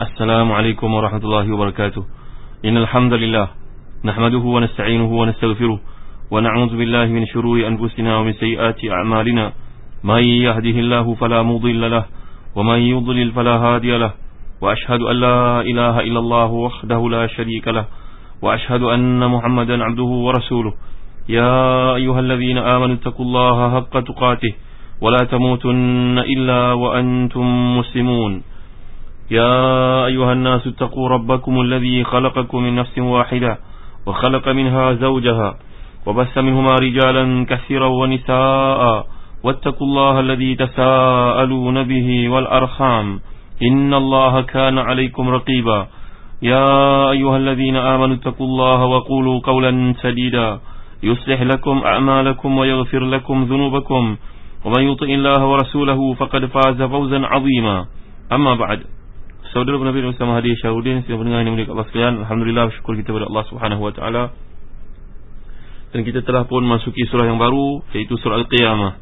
Assalamualaikum warahmatullahi wabarakatuh. Innal hamdalillah nahmaduhu wa nasta'inuhu wa nastaghfiruh wa na'udzu billahi min shururi anfusina wa min sayyiati a'malina. May yahdihillahu fala mudilla lahu wa may yudlil fala hadiya lahu. Wa ashhadu an la ilaha illallah wahdahu la sharika lahu wa ashhadu anna Muhammadan 'abduhu wa rasuluh. Ya ayyuhalladzina amanu taqullaha haqqa tuqatih wa la tamutunna illa wa antum muslimun. يا أيها الناس اتقوا ربكم الذي خلقكم من نفس واحدة وخلق منها زوجها وبث منهما رجالا كثيرا ونساء واتقوا الله الذي تساءلون به والأرحام إن الله كان عليكم رقيبا يا أيها الذين آمنوا اتقوا الله وقولوا قولا سديدا يصلح لكم أعمالكم ويغفر لكم ذنوبكم ومن يطع الله ورسوله فقد فاز فوزا عظيما. أما بعد. Saudara Nabi bersama Hadi Syahudin, sedang mendengar ini Allah sekalian. Alhamdulillah, syukur kita kepada Allah Subhanahu wa taala. Dan kita telah pun masuki surah yang baru, iaitu surah Al-Qiyamah.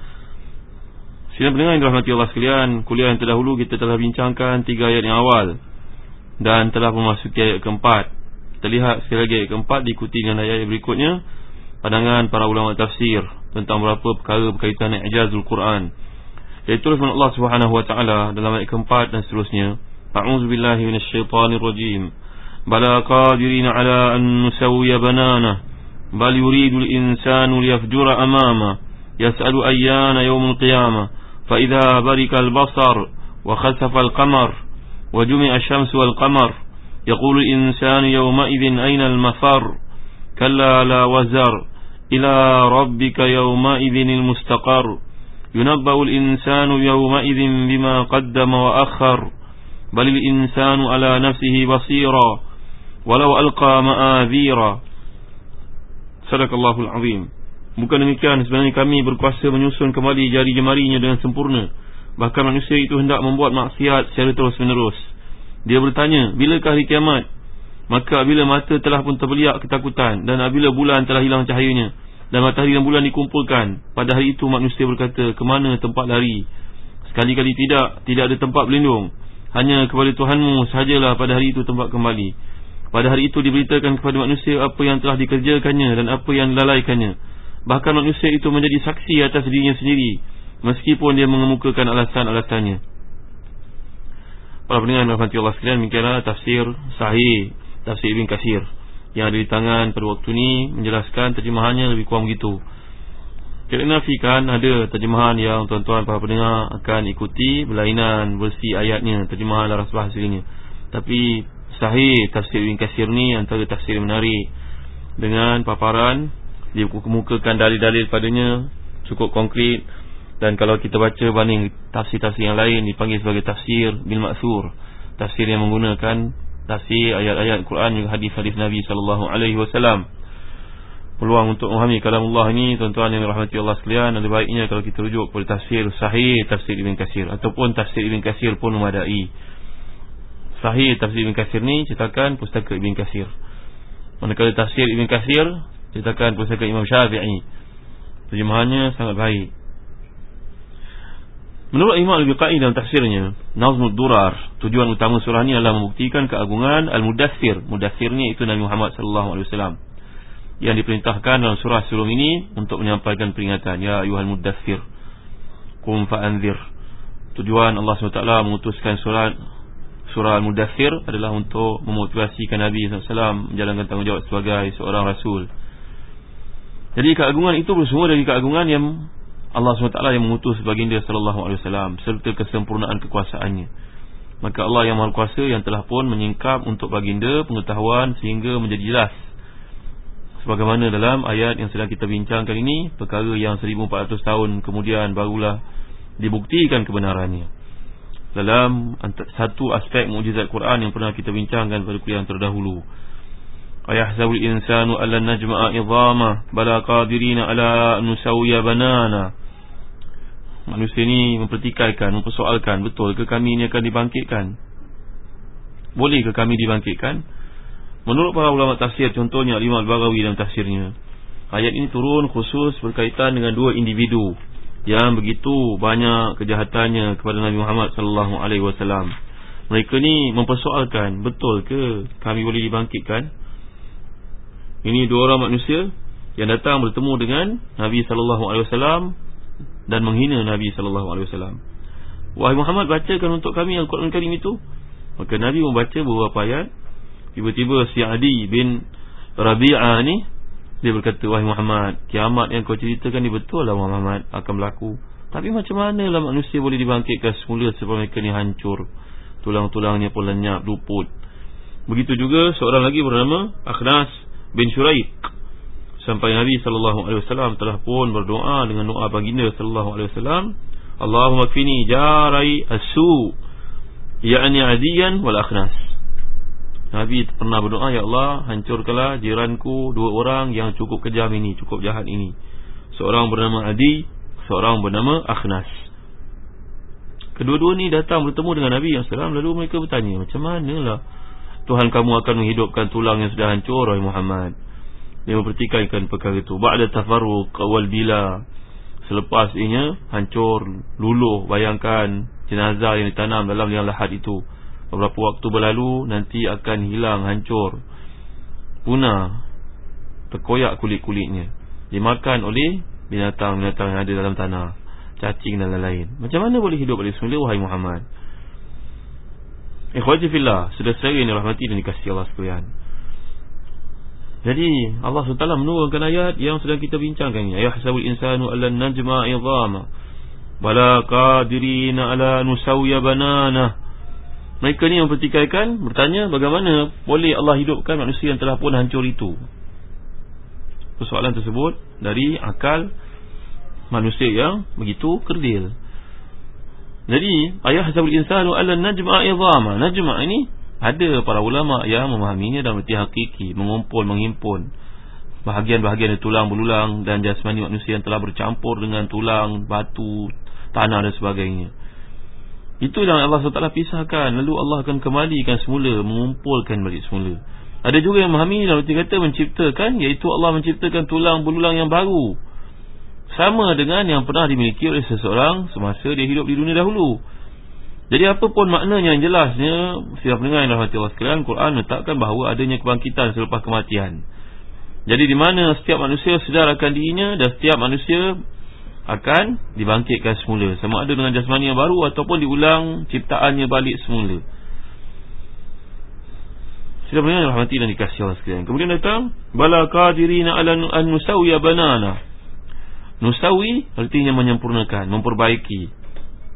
Sedang mendengar yang dirahmati Allah sekalian, kuliah yang terdahulu kita telah bincangkan 3 ayat yang awal dan telah memasuki ayat keempat. Kita lihat sekali lagi ayat keempat diikuti dengan ayat berikutnya, pandangan para ulama tafsir tentang beberapa perkara berkaitan dengan ijazul Quran. Iaitu firman Allah Subhanahu wa taala dalam ayat keempat dan seterusnya. أعوذ بالله من الشيطان الرجيم بلى قادرين على أن نسوي بنانه بل يريد الإنسان ليفجر أمامه يسأل أيان يوم القيامة فإذا برك البصر وخسف القمر وجمع الشمس والقمر يقول الإنسان يومئذ أين المفر كلا لا وزر إلى ربك يومئذ المستقر ينبأ الإنسان يومئذ بما قدم وأخر بل الإنسان على نفسه بصيرا ولو ألقى مآذيرا. Sadaqallahul azim. Bukan demikian, sebenarnya kami berkuasa menyusun kembali jari jemarinya dengan sempurna. Bahkan manusia itu hendak membuat maksiat secara terus menerus. Dia bertanya, bilakah hari kiamat? Maka bila mata telah pun terbeliak ketakutan, dan apabila bulan telah hilang cahayanya, dan matahari dan bulan dikumpulkan, pada hari itu manusia berkata, kemana tempat lari? Sekali-kali tidak ada tempat berlindung. Hanya kepada Tuhanmu sahajalah pada hari itu tempat kembali. Pada hari itu diberitakan kepada manusia apa yang telah dikerjakannya dan apa yang dilalaikannya. Bahkan manusia itu menjadi saksi atas dirinya sendiri, meskipun dia mengemukakan alasan-alasannya. Para pendengar rahmati Allah sekalian, demikianlah tafsir sahih, tafsir Ibn Katsir yang ada di tangan pada waktu ini, menjelaskan terjemahannya lebih kurang begitu. Tidak nafikan ada terjemahan yang tuan-tuan para pendengar akan ikuti berlainan versi ayatnya, terjemahan laras bahasanya. Tapi sahih tafsir Ibn Katsir ni antara tafsir yang menarik, dengan paparan, dia kemukakan dalil-dalil padanya cukup konkret. Dan kalau kita baca banding tafsir-tafsir yang lain, dipanggil sebagai tafsir bil ma'thur, tafsir yang menggunakan tafsir ayat-ayat Quran juga hadis-hadis Nabi SAW. Peluang untuk memahami kalamullah ini, tuan-tuan yang dirahmati Allah sekalian, lebih baiknya kalau kita rujuk kepada tafsir sahih tafsir Ibn Katsir, ataupun tafsir Ibn Katsir pun memadai. Sahih tafsir Ibn Katsir ni cetakan pustaka Ibn Katsir, manakala tafsir Ibn Katsir cetakan pustaka Imam Syafi'i. Terjemahannya sangat baik. Menurut Imam Al-Biqai dalam tafsirnya Nazmud Durar, tujuan utama surah ini adalah membuktikan keagungan Al-Mudaththir. Mudaththirnya itu Nabi Muhammad SAW, yang diperintahkan dalam surah sebelum ini untuk menyampaikan peringatan, ya ayyuhal mudaththir qum fa'anzir. Tujuan Allah SWT mengutuskan surah Al-Mudaththir adalah untuk memotivasikan Nabi SAW menjalankan tanggungjawab sebagai seorang rasul. Jadi keagungan itu bersumber dari keagungan yang Allah SWT yang mengutus baginda SAW serta kesempurnaan kekuasaannya. Maka Allah yang Maha Kuasa yang telah pun menyingkap untuk baginda pengetahuan sehingga menjadi jelas, sebagaimana dalam ayat yang sedang kita bincangkan ini, perkara yang 1400 tahun kemudian barulah dibuktikan kebenarannya. Dalam satu aspek mukjizat Quran yang pernah kita bincangkan pada kuliah yang terdahulu, ayahsabul insanu allan najma'a idhamah bala qadirina ala nusawwiya banana. Manusia ini mempertikaikan, mempersoalkan, betul ke kami ini akan dibangkitkan? Boleh ke kami dibangkitkan? Menurut para ulama tafsir, contohnya Imam Al-Baghawi dalam tafsirnya, ayat ini turun khusus berkaitan dengan 2 individu yang begitu banyak kejahatannya kepada Nabi Muhammad SAW. Mereka ni mempersoalkan, betul ke kami boleh dibangkitkan? Ini dua orang manusia yang datang bertemu dengan Nabi SAW dan menghina Nabi SAW. Wahai Muhammad, bacakan untuk kami Al-Quran Karim itu. Maka Nabi membaca beberapa ayat. Tiba-tiba si Adi bin Rabi'ah ni, dia berkata, wahai Muhammad, kiamat yang kau ceritakan ni betul lah Muhammad, akan berlaku. Tapi macam mana lah manusia boleh dibangkitkan semula sebab mereka ni hancur, tulang-tulangnya pun lenyap, luput. Begitu juga seorang lagi bernama Akhnas bin Syuraik. Sampai Nabi SAW telah pun berdoa dengan doa baginda SAW, Allahumma kfini jarai as-su, ya'ni Adiyan wal Akhnas. Nabi pernah berdoa, ya Allah, hancurkanlah jiranku dua orang yang cukup kejam ini, cukup jahat ini. Seorang bernama Adi, seorang bernama Akhnas. Kedua-dua ni datang bertemu dengan Nabi SAW. Lalu mereka bertanya, macam manalah Tuhan kamu akan menghidupkan tulang yang sudah hancur, wahai Muhammad? Dia mempertikaikan perkara itu. Ba'da tafarruq wal bila, selepas ianya hancur, luluh. Bayangkan jenazah yang ditanam dalam liang lahat itu, beberapa waktu berlalu nanti akan hilang, hancur, punah, terkoyak kulit-kulitnya, dimakan oleh binatang-binatang yang ada dalam tanah, cacing dan lain-lain. Macam mana boleh hidup balik semula, wahai Muhammad? Ikhwati fillah, saudara yang dirahmati dan dikasihi Allah sekalian. Jadi Allah SWT menurunkan ayat yang sedang kita bincangkan ini. Ayahsabul insanu allan najma idhama bala qadirina ala nusawya banana. Mereka ni mempertikaikan, bertanya, bagaimana boleh Allah hidupkan manusia yang telah pun hancur itu? Persoalan tersebut dari akal manusia yang begitu kerdil. Jadi ayahsabul insanu allan najma idhama. Najma ini ada para ulama yang memahaminya dalam arti hakiki, mengumpul, menghimpun bahagian-bahagian tulang belulang dan jasmani manusia yang telah bercampur dengan tulang, batu, tanah dan sebagainya. Itu yang Allah SWT pisahkan, lalu Allah akan kembalikan semula, mengumpulkan balik semula. Ada juga yang memahami dalam arti kata menciptakan, iaitu Allah menciptakan tulang belulang yang baru, sama dengan yang pernah dimiliki oleh seseorang semasa dia hidup di dunia dahulu. Jadi apapun maknanya yang jelasnya, setiap pendengar yang rahmati Allah sekalian, Quran menetapkan bahawa adanya kebangkitan selepas kematian. Jadi di mana setiap manusia sedar akan dirinya dan setiap manusia akan dibangkitkan semula, sama ada dengan jasmani yang baru ataupun diulang ciptaannya balik semula. Setiap pendengar yang rahmati dan dikasihi Allah sekalian. Kemudian datang bala qadirina ala an nusawiya banana. Nusawi artinya menyempurnakan, memperbaiki.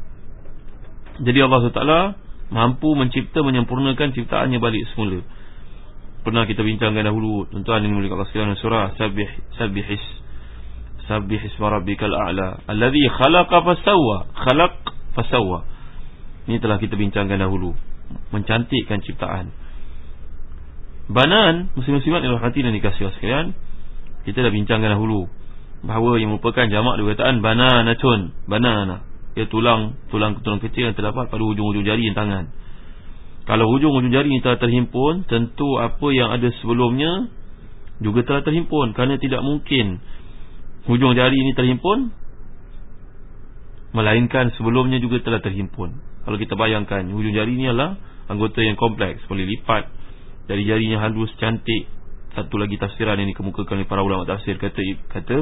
Jadi Allah SWT mampu mencipta, menyempurnakan ciptaannya balik semula. Pernah kita bincangkan dahulu, tuan-tuan yang mulia Allah sekalian, surah Sabbih isma rabbikal a'la alladhi khalaqa fasawwa. Ini telah kita bincangkan dahulu, mencantikkan ciptaan. Banan, muslim-muslimat yang rahmati dan dikasihi Allah sekalian, kita dah bincangkan dahulu bahawa yang merupakan jamak dari perkataan bananatun, banana, ia tulang kecil yang terdapat pada hujung-hujung jari dan tangan. Kalau hujung-hujung jari ini telah terhimpun, tentu apa yang ada sebelumnya juga telah terhimpun, kerana tidak mungkin hujung jari ini terhimpun melainkan sebelumnya juga telah terhimpun. Kalau kita bayangkan, hujung jari ini adalah anggota yang kompleks, boleh lipat, dari jarinya halus, cantik. Satu lagi tafsiran yang dikemukakan oleh para ulama tafsir, kata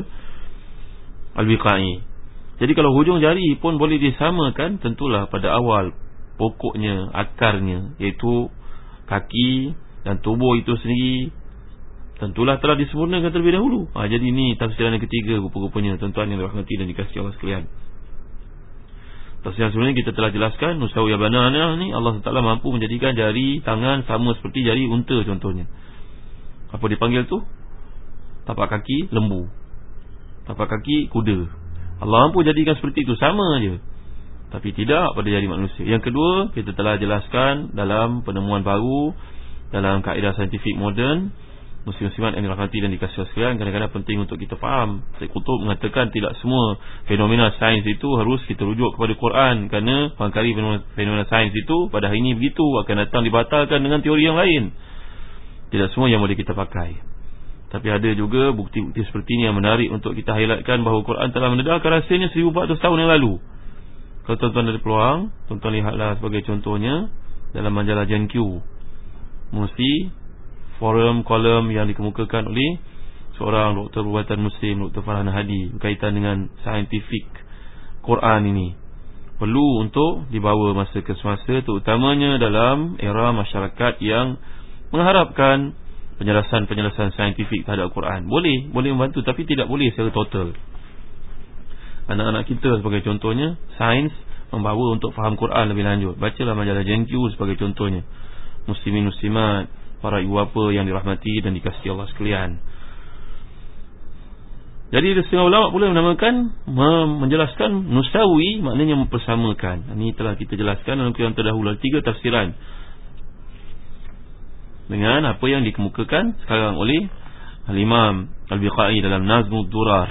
Al-Biqai. Jadi kalau hujung jari pun boleh disamakan, tentulah pada awal pokoknya, akarnya, iaitu kaki dan tubuh itu sendiri, tentulah telah disempurnakan terlebih dahulu. Jadi ini tafsiran yang ketiga rupa-rupanya, tuan-tuan yang dirahmati dan dikasihi Allah sekalian. Tafsiran sebelumnya kita telah jelaskan, nusawiyah banana ni Allah SWT mampu menjadikan jari tangan sama seperti jari unta contohnya. Apa dipanggil tu? Tapak kaki lembu, tapak kaki kuda. Allah mampu jadikan seperti itu, sama je. Tapi tidak pada jari manusia. Yang kedua, kita telah jelaskan dalam penemuan baru dalam kaedah saintifik moden, muslim-muslimat yang dirahmati dan dikasihi sekalian, kadang-kadang penting untuk kita faham. Syekh Qutb mengatakan tidak semua fenomena sains itu harus kita rujuk kepada Quran, kerana barangkali fenomena sains itu pada hari ini begitu, akan datang dibatalkan dengan teori yang lain. Tidak semua yang boleh kita pakai. Tapi ada juga bukti-bukti seperti ini yang menarik untuk kita highlightkan bahawa Quran telah mendedarkan rahsianya 1400 tahun yang lalu. Kalau tuan-tuan ada peluang, tuan-tuan lihatlah sebagai contohnya dalam majalah JNQ, mesti forum kolom yang dikemukakan oleh seorang doktor perubatan Muslim, Dr. Farhan Hadi, berkaitan dengan saintifik Quran ini perlu untuk dibawa masa ke semasa, terutamanya dalam era masyarakat yang mengharapkan penjelasan saintifik terhadap Quran. Boleh membantu, tapi tidak boleh secara total. Anak-anak kita sebagai contohnya, sains membawa untuk faham Quran lebih lanjut. Bacalah majalah JNQ sebagai contohnya. Muslimin muslimat, para ibu bapa yang dirahmati dan dikasihi Allah sekalian. Jadi setengah ulama pula menamakan, menjelaskan nusawi, maknanya mempersamakan. Ini telah kita jelaskan dalam kuliah terdahulu, 3 tafsiran dengan apa yang dikemukakan sekarang oleh Al-Imam Al-Biqai dalam Nazmud Durar.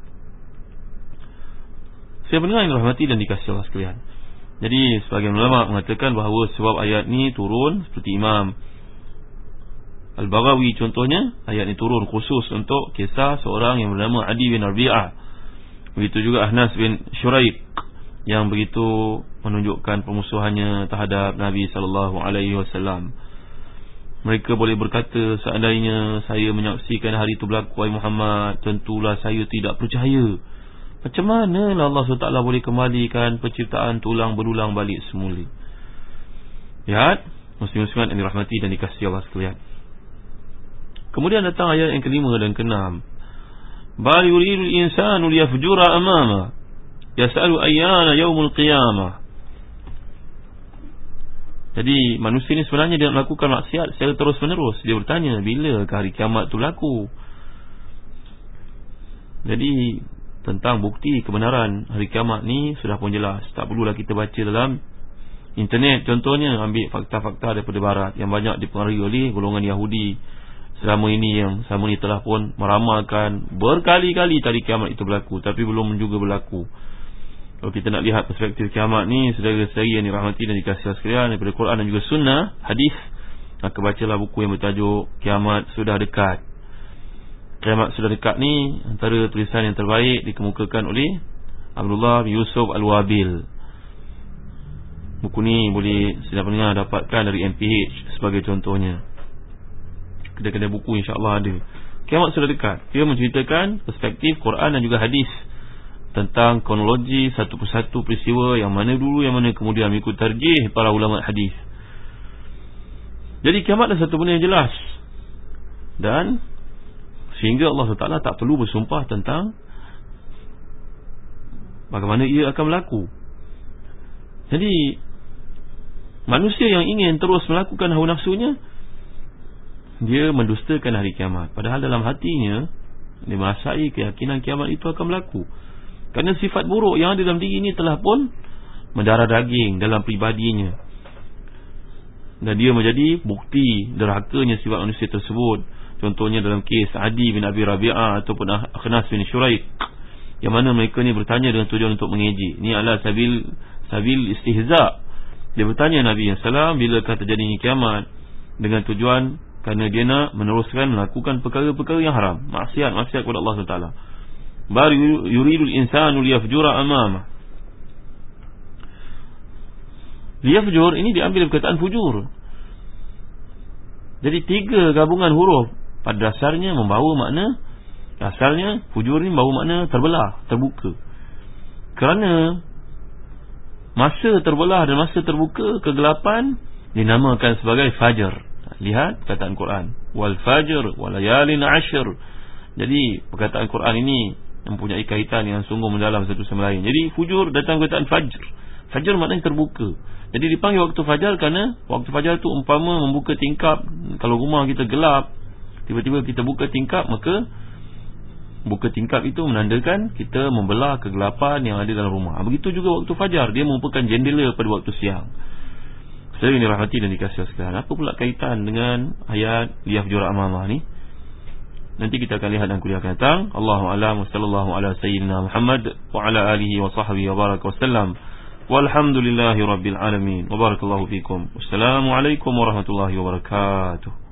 Saya pendengar yang dirahmati dan dikasihi Allah sekalian. Jadi sebagian ulama mengatakan bahawa sebab ayat ni turun, seperti Imam Al-Baghawi contohnya, ayat ni turun khusus untuk kisah seorang yang bernama Adi bin Rabi'ah. Begitu juga Ahnas bin Syuraik yang begitu menunjukkan permusuhannya terhadap Nabi SAW. Mereka boleh berkata, seandainya saya menyaksikan hari itu berlaku, wahai Muhammad, tentulah saya tidak percaya. Macam mana Allah SWT boleh kembalikan penciptaan tulang berulang balik semula? Lihat, muslim-muslimat yang dirahmati dan dikasihi Allah sekalian. Kemudian datang ayat yang kelima dan keenam. Bal yuridul insanu liyafjura amama yas'alu ayyana yaumul qiyamah. Jadi manusia ni sebenarnya dia melakukan maksiat secara terus menerus. Dia bertanya, bila hari kiamat tu laku? Jadi tentang bukti kebenaran hari kiamat ni sudah pun jelas. Tak perlulah kita baca dalam internet. Contohnya, ambil fakta-fakta daripada barat yang banyak dipengaruhi oleh golongan Yahudi selama ini, yang selama ini telah pun meramalkan berkali-kali hari kiamat itu berlaku, tapi belum juga berlaku. Kalau kita nak lihat perspektif kiamat ni, saudara-saudari yang dirahmati dan dikasihi sekalian, daripada Quran dan juga sunnah, hadis, maka bacalah buku yang bertajuk Kiamat Sudah Dekat. Kiamat Sudah Dekat ni antara tulisan yang terbaik dikemukakan oleh Abdullah bin Yusuf Al-Wabil. Buku ni boleh sedang pendengar dapatkan dari MPH sebagai contohnya. Kedai-kedai buku insya-Allah ada. Kiamat Sudah Dekat, dia menceritakan perspektif Quran dan juga hadis tentang kronologi satu persatu peristiwa, yang mana dulu yang mana kemudian, mengikut tarjih para ulama hadis. Jadi kiamat adalah satu benda yang jelas, dan sehingga Allah SWT tak perlu bersumpah tentang bagaimana ia akan berlaku. Jadi manusia yang ingin terus melakukan hawa nafsunya, dia mendustakan hari kiamat. Padahal dalam hatinya dia merasai keyakinan kiamat itu akan berlaku. Kerana sifat buruk yang ada dalam diri ini telah pun mendarah daging dalam pribadinya, dan dia menjadi bukti derhakanya sifat manusia tersebut. Contohnya dalam kes Adi bin Abi Rabi'ah ataupun Ahnas bin Syuraik, yang mana mereka ni bertanya dengan tujuan untuk mengejek. Ini adalah sabil istihza. Dia bertanya Nabi SAW, bilakah terjadinya kiamat, dengan tujuan kerana dia nak meneruskan melakukan perkara-perkara yang haram, maksiat kepada Allah SWT. Bar yuridul insanu liyafjura amama. Liyafjur ini diambil perkataan fujur. Jadi 3 gabungan huruf pada dasarnya membawa makna, asalnya fujur ini membawa makna terbelah, terbuka. Kerana masa terbelah dan masa terbuka, kegelapan dinamakan sebagai fajar. Lihat perkataan Quran, wal fajr wal layalin ashr. Jadi perkataan Quran ini mempunyai kaitan yang sungguh mendalam satu sama lain. Jadi fujur datang perkataan fajr. Fajr maknanya terbuka. Jadi dipanggil waktu fajar kerana waktu fajar itu umpama membuka tingkap. Kalau rumah kita gelap, tiba-tiba kita buka tingkap, maka buka tingkap itu menandakan kita membelah kegelapan yang ada dalam rumah. Begitu juga waktu fajar, dia merupakan jendela pada waktu siang. Saya ini rahmati dan dikasihi sekalian. Apa pula kaitan dengan ayat liyafjur amamah ni? Nanti kita akan lihat dalam kuliah akan datang. Allahu a'lam, sallallahu ala sayyidina Muhammad wa ala alihi wa sahbihi wa baraka wasallam. Walhamdulillahi rabbil alamin. Wa barakallahu fikum. Wassalamualaikum warahmatullahi wabarakatuh.